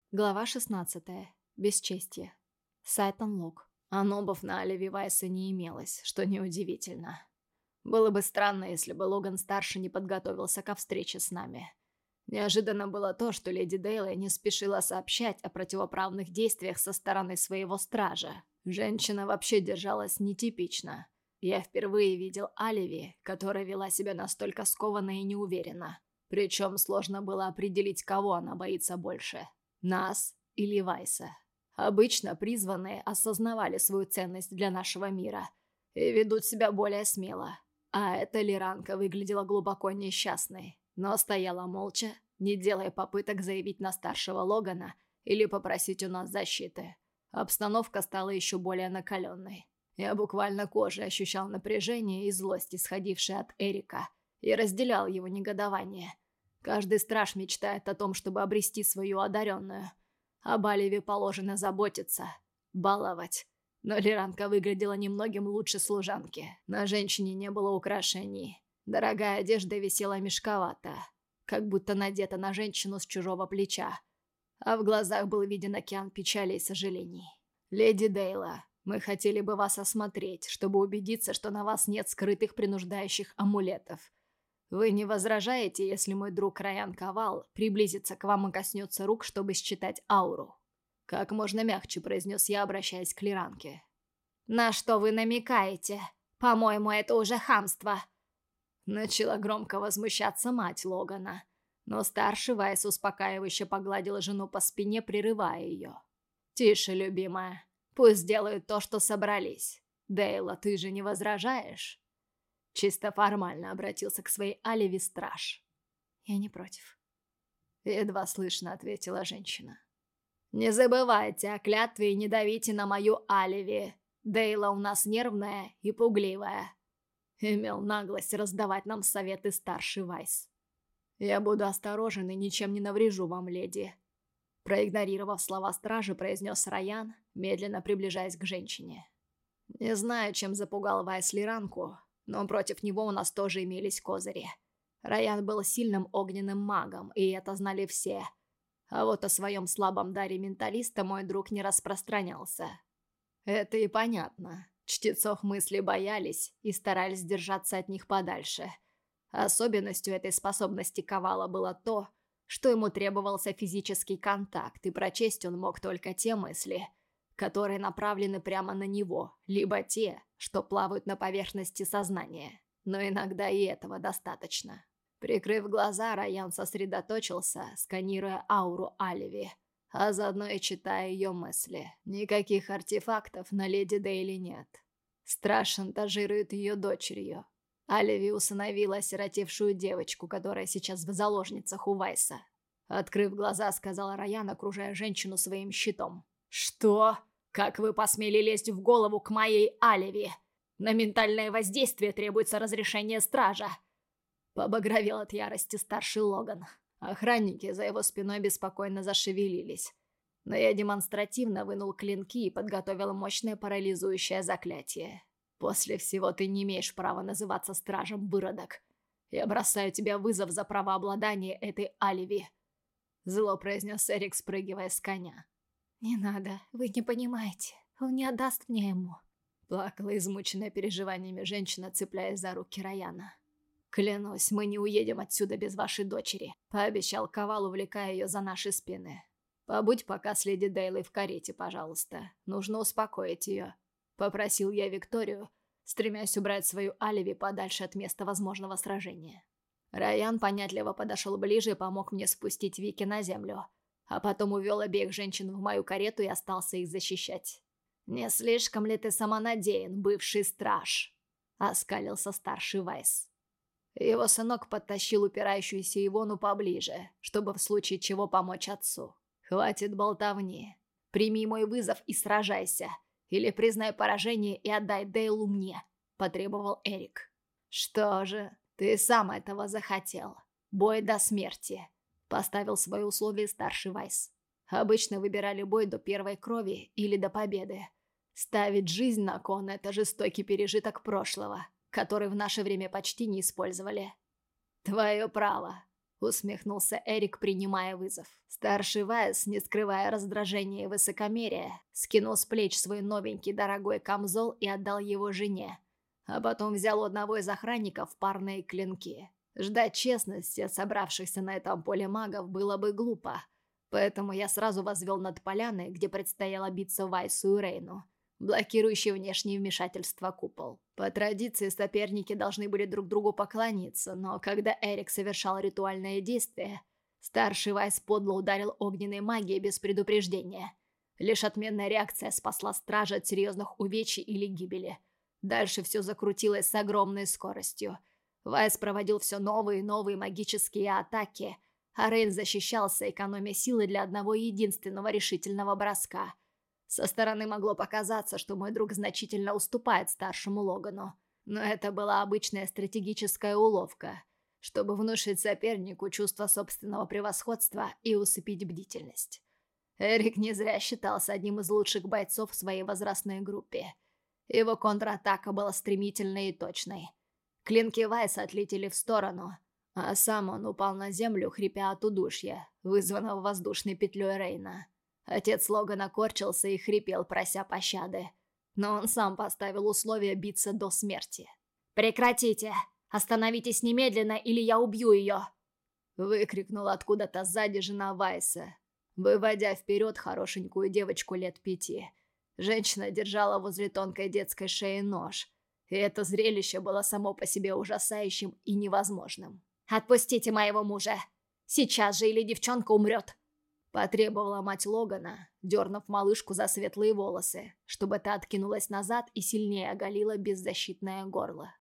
Глава 16. Бесчестье. Сайтон Лок. А нобов на Оливе Вайса не имелось, что неудивительно. Было бы странно, если бы Логан-старший не подготовился ко встрече с нами. Неожиданно было то, что леди Дейла не спешила сообщать о противоправных действиях со стороны своего стража. Женщина вообще держалась нетипично. Я впервые видел Оливи, которая вела себя настолько скованно и неуверенно. Причем сложно было определить, кого она боится больше. Нас или Вайса. Обычно призванные осознавали свою ценность для нашего мира и ведут себя более смело. А эта Лиранка выглядела глубоко несчастной, но стояла молча, не делая попыток заявить на старшего Логана или попросить у нас защиты. Обстановка стала еще более накаленной. Я буквально кожей ощущал напряжение и злость, исходившие от Эрика, и разделял его негодование. Каждый страж мечтает о том, чтобы обрести свою одаренную. Об Оливе положено заботиться, баловать. Но Лиранка выглядела немногим лучше служанки. На женщине не было украшений. Дорогая одежда висела мешковато, как будто надета на женщину с чужого плеча. А в глазах был виден океан печали и сожалений. «Леди Дейла, мы хотели бы вас осмотреть, чтобы убедиться, что на вас нет скрытых принуждающих амулетов. Вы не возражаете, если мой друг Райан Ковал приблизится к вам и коснется рук, чтобы считать ауру?» Как можно мягче произнес я, обращаясь к Лиранке. «На что вы намекаете? По-моему, это уже хамство!» Начала громко возмущаться мать Логана, но старший Вайс успокаивающе погладил жену по спине, прерывая ее. «Тише, любимая. Пусть делают то, что собрались. Дейла, ты же не возражаешь?» Чисто формально обратился к своей Оливе страж. «Я не против», — едва слышно ответила женщина. «Не забывайте о клятве и не давите на мою Оливи. Дейла у нас нервная и пугливая», — имел наглость раздавать нам советы старший Вайс. «Я буду осторожен и ничем не наврежу вам, леди», — проигнорировав слова стражи, произнес Райан, медленно приближаясь к женщине. Не знаю, чем запугал Вайс Лиранку, но против него у нас тоже имелись козыри. Райан был сильным огненным магом, и это знали все. А вот о своем слабом даре менталиста мой друг не распространялся. Это и понятно. Чтецов мысли боялись и старались держаться от них подальше. Особенностью этой способности Ковала было то, что ему требовался физический контакт, и прочесть он мог только те мысли, которые направлены прямо на него, либо те, что плавают на поверхности сознания. Но иногда и этого достаточно. Прикрыв глаза, Райан сосредоточился, сканируя ауру Оливи, а заодно и читая ее мысли. Никаких артефактов на леди Дейли нет. Страж шантажирует ее дочерью. Оливи усыновила осиротевшую девочку, которая сейчас в заложницах у Вайса. Открыв глаза, сказал Райан, окружая женщину своим щитом. «Что? Как вы посмели лезть в голову к моей Оливи? На ментальное воздействие требуется разрешение стража!» Побагровел от ярости старший Логан. Охранники за его спиной беспокойно зашевелились. Но я демонстративно вынул клинки и подготовил мощное парализующее заклятие. «После всего ты не имеешь права называться стражем, выродок. Я бросаю тебе вызов за правообладание этой Оливи», — зло произнес Эрик, спрыгивая с коня. «Не надо, вы не понимаете. Он не отдаст мне ему», — плакала измученная переживаниями женщина, цепляясь за руки Раяна. «Клянусь, мы не уедем отсюда без вашей дочери», — пообещал Ковал, увлекая ее за наши спины. «Побудь пока с леди Дейлой в карете, пожалуйста. Нужно успокоить ее», — попросил я Викторию, стремясь убрать свою Оливи подальше от места возможного сражения. Райан понятливо подошел ближе и помог мне спустить Вики на землю, а потом увел обеих женщин в мою карету и остался их защищать. «Не слишком ли ты самонадеян, бывший страж?» — оскалился старший Вайс. Его сынок подтащил упирающуюся Ивону поближе, чтобы в случае чего помочь отцу. «Хватит болтовни. Прими мой вызов и сражайся. Или признай поражение и отдай Дейлу мне», — потребовал Эрик. «Что же, ты сам этого захотел. Бой до смерти», — поставил свои условия старший Вайс. Обычно выбирали бой до первой крови или до победы. Ставить жизнь на кон — это жестокий пережиток прошлого, который в наше время почти не использовали. «Твое право», усмехнулся Эрик, принимая вызов. Старший Вайс, не скрывая раздражения и высокомерия, скинул с плеч свой новенький дорогой камзол и отдал его жене, а потом взял у одного из охранников парные клинки. Ждать честности от собравшихся на этом поле магов было бы глупо, поэтому я сразу возвел над поляной, где предстояло биться Вайсу и Рейну, блокирующий внешнее вмешательство купол. По традиции соперники должны были друг другу поклониться, но когда Эрик совершал ритуальное действие, старший Вайс подло ударил огненной магией без предупреждения. Лишь отменная реакция спасла стража от серьезных увечий или гибели. Дальше все закрутилось с огромной скоростью. Вайс проводил все новые и новые магические атаки, а Рейн защищался, экономя силы для одного единственного решительного броска. Со стороны могло показаться, что мой друг значительно уступает старшему Логану, но это была обычная стратегическая уловка, чтобы внушить сопернику чувство собственного превосходства и усыпить бдительность. Эрик не зря считался одним из лучших бойцов в своей возрастной группе. Его контратака была стремительной и точной. Клинки Вайса отлетели в сторону, а сам он упал на землю, хрипя от удушья, вызванного воздушной петлей Рейна. Отец Логана корчился и хрипел, прося пощады, но он сам поставил условие биться до смерти. «Прекратите! Остановитесь немедленно, или я убью ее!» Выкрикнула откуда-то сзади жена Вайса, выводя вперед хорошенькую девочку лет 5. Женщина держала возле тонкой детской шеи нож, и это зрелище было само по себе ужасающим и невозможным. «Отпустите моего мужа! Сейчас же, или девчонка умрет!» Потребовала мать Логана, дернув малышку за светлые волосы, чтобы та откинулась назад и сильнее оголила беззащитное горло.